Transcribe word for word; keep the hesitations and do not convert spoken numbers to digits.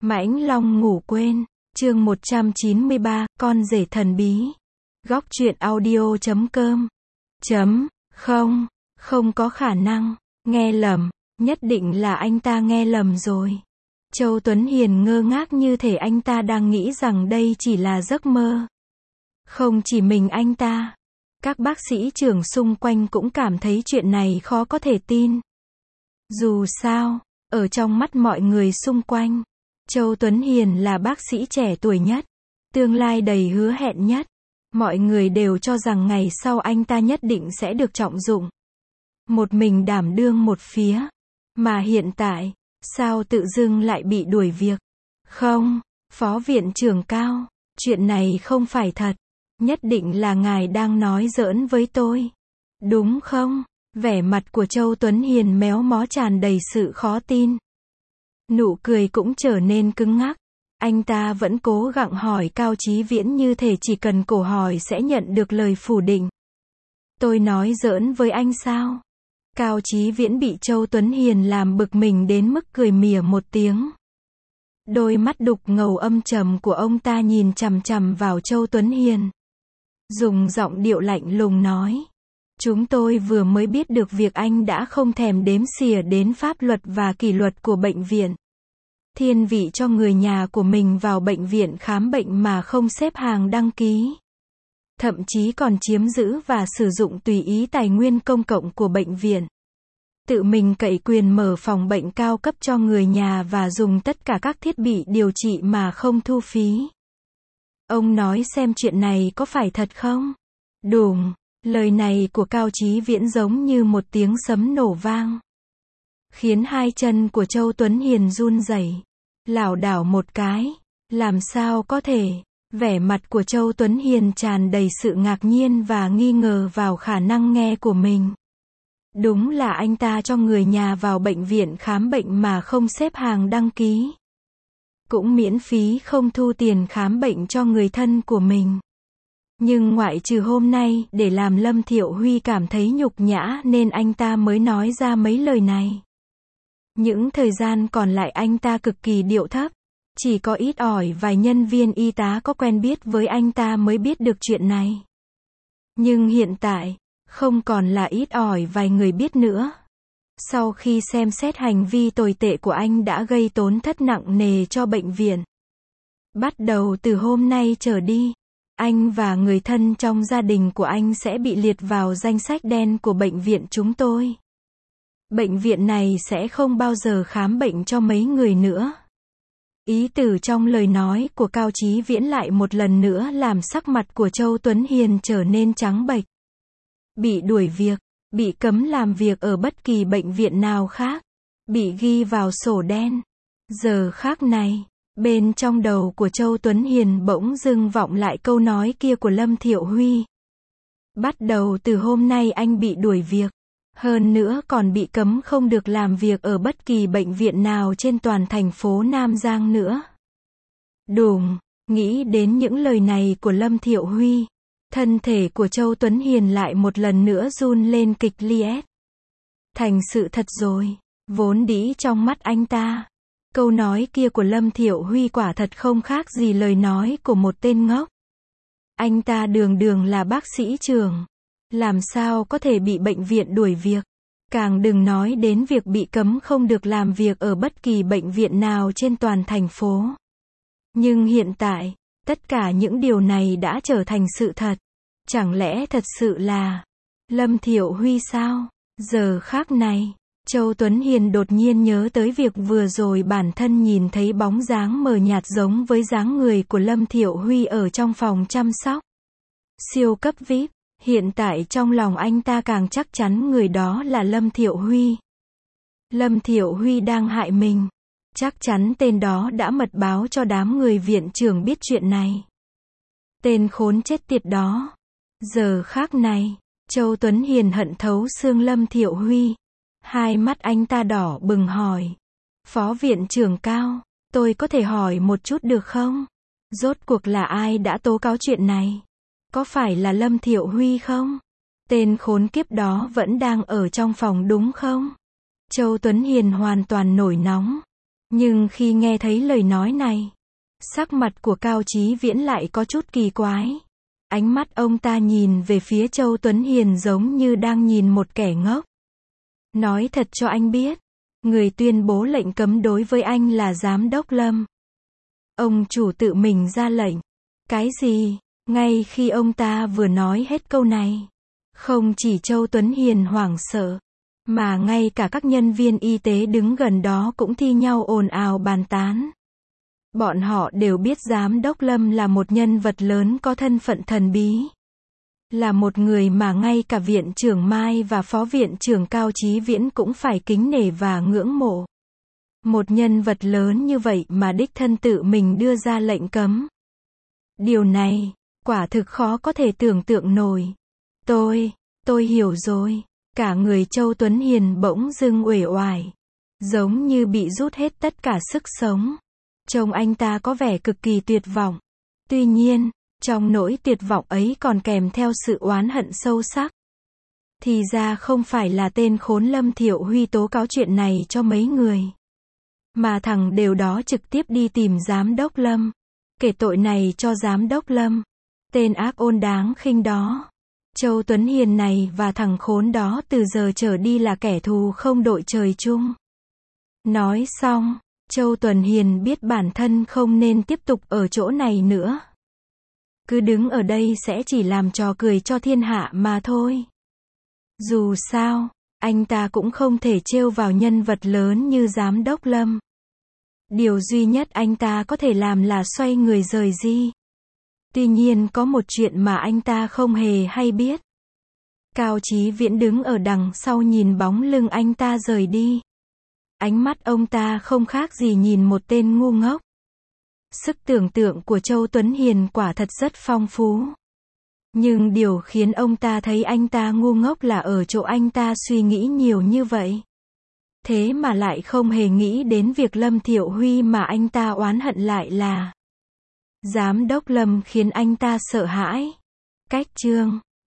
Mãnh Long ngủ quên, chương một trăm chín mươi ba, con rể thần bí. Góc truyện audio chấm com. Chấm, không, không có khả năng, nghe lầm, nhất định là anh ta nghe lầm rồi. Châu Tuấn Hiền ngơ ngác như thể anh ta đang nghĩ rằng đây chỉ là giấc mơ. Không chỉ mình anh ta, các bác sĩ trưởng xung quanh cũng cảm thấy chuyện này khó có thể tin. Dù sao, ở trong mắt mọi người xung quanh, Châu Tuấn Hiền là bác sĩ trẻ tuổi nhất, tương lai đầy hứa hẹn nhất. Mọi người đều cho rằng ngày sau anh ta nhất định sẽ được trọng dụng. Một mình đảm đương một phía. Mà hiện tại, sao tự dưng lại bị đuổi việc? Không, Phó Viện trưởng Cao, chuyện này không phải thật. Nhất định là ngài đang nói giỡn với tôi. Đúng không? Vẻ mặt của Châu Tuấn Hiền méo mó tràn đầy sự khó tin. Nụ cười cũng trở nên cứng ngắc. Anh ta vẫn cố gắng hỏi Cao Chí Viễn như thể chỉ cần cổ hỏi sẽ nhận được lời phủ định. Tôi nói giỡn với anh sao? Cao Chí Viễn bị Châu Tuấn Hiền làm bực mình đến mức cười mỉa một tiếng. Đôi mắt đục ngầu âm trầm của ông ta nhìn chằm chằm vào Châu Tuấn Hiền. Dùng giọng điệu lạnh lùng nói. Chúng tôi vừa mới biết được việc anh đã không thèm đếm xỉa đến pháp luật và kỷ luật của bệnh viện. Thiên vị cho người nhà của mình vào bệnh viện khám bệnh mà không xếp hàng đăng ký. Thậm chí còn chiếm giữ và sử dụng tùy ý tài nguyên công cộng của bệnh viện. Tự mình cậy quyền mở phòng bệnh cao cấp cho người nhà và dùng tất cả các thiết bị điều trị mà không thu phí. Ông nói xem chuyện này có phải thật không? Đùng, lời này của Cao Chí Viễn giống như một tiếng sấm nổ vang. Khiến hai chân của Châu Tuấn Hiền run rẩy, lảo đảo một cái. Làm sao có thể? Vẻ mặt của Châu Tuấn Hiền tràn đầy sự ngạc nhiên và nghi ngờ vào khả năng nghe của mình. Đúng là anh ta cho người nhà vào bệnh viện khám bệnh mà không xếp hàng đăng ký. Cũng miễn phí không thu tiền khám bệnh cho người thân của mình. Nhưng ngoại trừ hôm nay, để làm Lâm Thiệu Huy cảm thấy nhục nhã nên anh ta mới nói ra mấy lời này. Những thời gian còn lại anh ta cực kỳ điệu thấp. Chỉ có ít ỏi vài nhân viên y tá có quen biết với anh ta mới biết được chuyện này. Nhưng hiện tại, không còn là ít ỏi vài người biết nữa. Sau khi xem xét hành vi tồi tệ của anh đã gây tổn thất nặng nề cho bệnh viện. Bắt đầu từ hôm nay trở đi, anh và người thân trong gia đình của anh sẽ bị liệt vào danh sách đen của bệnh viện chúng tôi. Bệnh viện này sẽ không bao giờ khám bệnh cho mấy người nữa. Ý từ trong lời nói của Cao Chí Viễn lại một lần nữa làm sắc mặt của Châu Tuấn Hiền trở nên trắng bệch. Bị đuổi việc, bị cấm làm việc ở bất kỳ bệnh viện nào khác, bị ghi vào sổ đen. Giờ khác này, bên trong đầu của Châu Tuấn Hiền bỗng dưng vọng lại câu nói kia của Lâm Thiệu Huy. Bắt đầu từ hôm nay anh bị đuổi việc. Hơn nữa còn bị cấm không được làm việc ở bất kỳ bệnh viện nào trên toàn thành phố Nam Giang nữa. Đùng, nghĩ đến những lời này của Lâm Thiệu Huy, thân thể của Châu Tuấn Hiền lại một lần nữa run lên kịch liệt. Thành sự thật rồi, vốn dĩ trong mắt anh ta, câu nói kia của Lâm Thiệu Huy quả thật không khác gì lời nói của một tên ngốc. Anh ta đường đường là bác sĩ trưởng. Làm sao có thể bị bệnh viện đuổi việc, càng đừng nói đến việc bị cấm không được làm việc ở bất kỳ bệnh viện nào trên toàn thành phố. Nhưng hiện tại, tất cả những điều này đã trở thành sự thật. Chẳng lẽ thật sự là Lâm Thiệu Huy sao? Giờ khác này, Châu Tuấn Hiền đột nhiên nhớ tới việc vừa rồi bản thân nhìn thấy bóng dáng mờ nhạt giống với dáng người của Lâm Thiệu Huy ở trong phòng chăm sóc siêu cấp vi ai pi. Hiện tại trong lòng anh ta càng chắc chắn người đó là Lâm Thiệu Huy. Lâm Thiệu Huy đang hại mình. Chắc chắn tên đó đã mật báo cho đám người viện trưởng biết chuyện này. Tên khốn chết tiệt đó. Giờ khác này, Châu Tuấn Hiền hận thấu xương Lâm Thiệu Huy. Hai mắt anh ta đỏ bừng hỏi. Phó Viện trưởng Cao, tôi có thể hỏi một chút được không? Rốt cuộc là ai đã tố cáo chuyện này? Có phải là Lâm Thiệu Huy không? Tên khốn kiếp đó vẫn đang ở trong phòng đúng không? Châu Tuấn Hiền hoàn toàn nổi nóng. Nhưng khi nghe thấy lời nói này, sắc mặt của Cao Chí Viễn lại có chút kỳ quái. Ánh mắt ông ta nhìn về phía Châu Tuấn Hiền giống như đang nhìn một kẻ ngốc. Nói thật cho anh biết, người tuyên bố lệnh cấm đối với anh là Giám đốc Lâm. Ông chủ tự mình ra lệnh. Cái gì? Ngay khi ông ta vừa nói hết câu này, không chỉ Châu Tuấn Hiền hoảng sợ, mà ngay cả các nhân viên y tế đứng gần đó cũng thi nhau ồn ào bàn tán. Bọn họ đều biết Giám đốc Lâm là một nhân vật lớn có thân phận thần bí. Là một người mà ngay cả Viện trưởng Mai và Phó Viện trưởng Cao Chí Viễn cũng phải kính nể và ngưỡng mộ. Một nhân vật lớn như vậy mà đích thân tự mình đưa ra lệnh cấm. Điều này, quả thực khó có thể tưởng tượng nổi. Tôi, tôi hiểu rồi. Cả người Châu Tuấn Hiền bỗng dưng uể oải. Giống như bị rút hết tất cả sức sống. Trông anh ta có vẻ cực kỳ tuyệt vọng. Tuy nhiên, trong nỗi tuyệt vọng ấy còn kèm theo sự oán hận sâu sắc. Thì ra không phải là tên khốn Lâm Thiệu Huy tố cáo chuyện này cho mấy người. Mà thằng đều đó trực tiếp đi tìm Giám đốc Lâm. Kể tội này cho Giám đốc Lâm. Tên ác ôn đáng khinh đó. Châu Tuấn Hiền này và thằng khốn đó từ giờ trở đi là kẻ thù không đội trời chung. Nói xong, Châu Tuấn Hiền biết bản thân không nên tiếp tục ở chỗ này nữa. Cứ đứng ở đây sẽ chỉ làm trò cười cho thiên hạ mà thôi. Dù sao, anh ta cũng không thể trêu vào nhân vật lớn như Giám đốc Lâm. Điều duy nhất anh ta có thể làm là xoay người rời đi. Tuy nhiên có một chuyện mà anh ta không hề hay biết. Cao Chí Viễn đứng ở đằng sau nhìn bóng lưng anh ta rời đi. Ánh mắt ông ta không khác gì nhìn một tên ngu ngốc. Sức tưởng tượng của Châu Tuấn Hiền quả thật rất phong phú. Nhưng điều khiến ông ta thấy anh ta ngu ngốc là ở chỗ anh ta suy nghĩ nhiều như vậy. Thế mà lại không hề nghĩ đến việc Lâm Thiệu Huy mà anh ta oán hận lại là Giám đốc Lâm khiến anh ta sợ hãi. Cách chương